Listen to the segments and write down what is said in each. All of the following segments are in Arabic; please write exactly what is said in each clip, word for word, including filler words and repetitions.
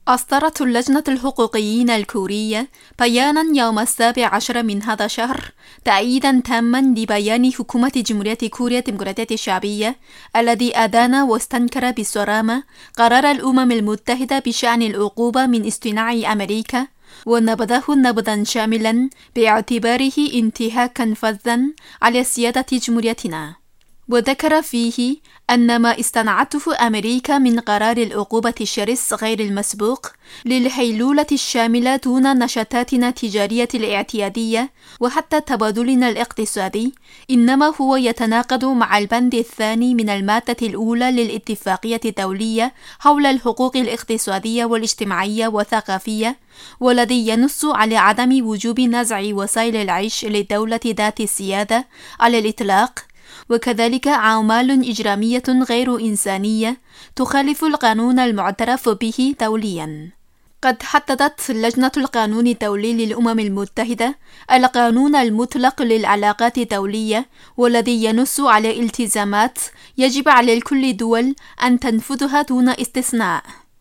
أصدرت اللجنة الحقوقيين الكورية بيانا يوم السابع عشر من هذا الشهر تأييدا تاما لبيان حكومة جمهورية كوريا الديمقراطية الشعبية الذي أدان واستنكر بصرامة قرار الأمم المتحدة بشأن العقوبة من اصطناع أمريكا، ونبذه نبذا شاملا باعتباره انتهاكا فظا على سيادة جمهوريتنا. وذكر فيه أن ما اصطنعته أمريكا من قرار العقوبة الشرس غير المسبوق للحيلولة الشاملة دون نشاطاتنا التجارية الاعتيادية وحتى تبادلنا الاقتصادي إنما هو يتناقض مع البند الثاني من المادة الأولى للاتفاقية الدولية حول الحقوق الاقتصادية والاجتماعية والثقافية، والذي ينص على عدم وجوب نزع وسائل العيش للدولة ذات السيادة على الإطلاق، وكذلك أعمال إجرامية غير إنسانية تخالف القانون المعترف به دوليا. قد حددت لجنة القانون الدولي للأمم المتحدة القانون المطلق للعلاقات الدولية، والذي ينص على التزامات يجب على كل الدول أن تنفذها دون استثناء.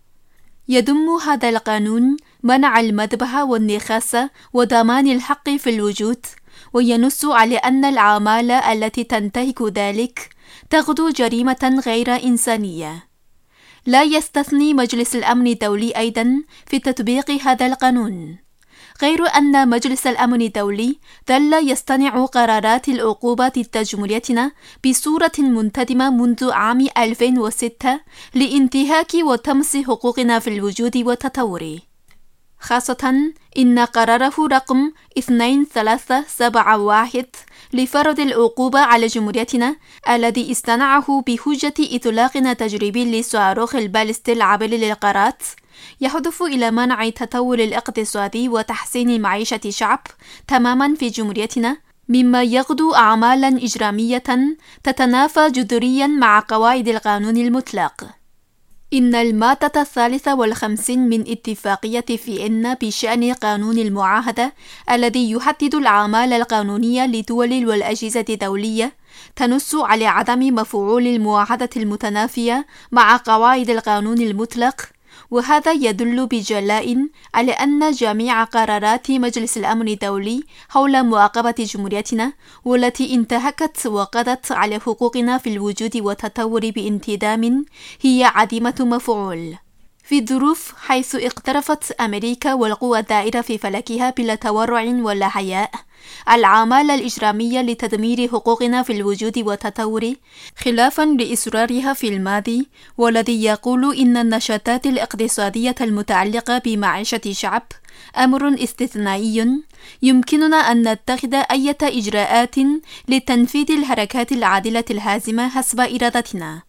يضم هذا القانون منع المذبحة والنخاسة وضمان الحق في الوجود، وينص على أن الأعمال التي تنتهك ذلك تغدو جريمة غير إنسانية. لا يستثني مجلس الأمن الدولي أيضا في تطبيق هذا القانون، غير أن مجلس الأمن الدولي ظل يصطنع قرارات العقوبة ضد جمهوريتنا بصورة منتظمة منذ عام ألفين وستة لانتهاك وطمس حقوقنا في الوجود والتطور، خاصة إن قراره رقم اثنين ثلاثة سبعة واحد لفرض العقوبة على جمهوريتنا الذي اصطنعه بحجة إطلاقنا تجريبي لصاروخ البالستي العابر للقارات يهدف إلى منع التطور الاقتصادي وتحسين معيشة الشعب تماما في جمهوريتنا، مما يغدو أعمالا إجرامية تتنافى جذريا مع قواعد القانون المطلق. إن المادة الثالثة والخمسين من اتفاقية فيينا بشأن قانون المعاهدة الذي يحدد الأعمال القانونية لدول والأجهزة الدولية تنص على عدم مفعول المعاهدة المتنافية مع قواعد القانون المطلق، وهذا يدل بجلاء على أن جميع قرارات مجلس الأمن الدولي حول مراقبة جمهوريتنا والتي انتهكت وقضت على حقوقنا في الوجود والتطور بانتظام هي عديمة مفعول. في ظروف حيث اقترفت أمريكا والقوى الدائرة في فلكها بلا تورع ولا حياء الأعمال الإجرامية لتدمير حقوقنا في الوجود والتطور، خلافا لإصرارها في الماضي والذي يقول إن النشاطات الاقتصادية المتعلقة بمعيشة الشعب أمر استثنائي يمكننا أن نتخذ أي إجراءات لتنفيذ الحركات العادلة الهازمة حسب إرادتنا.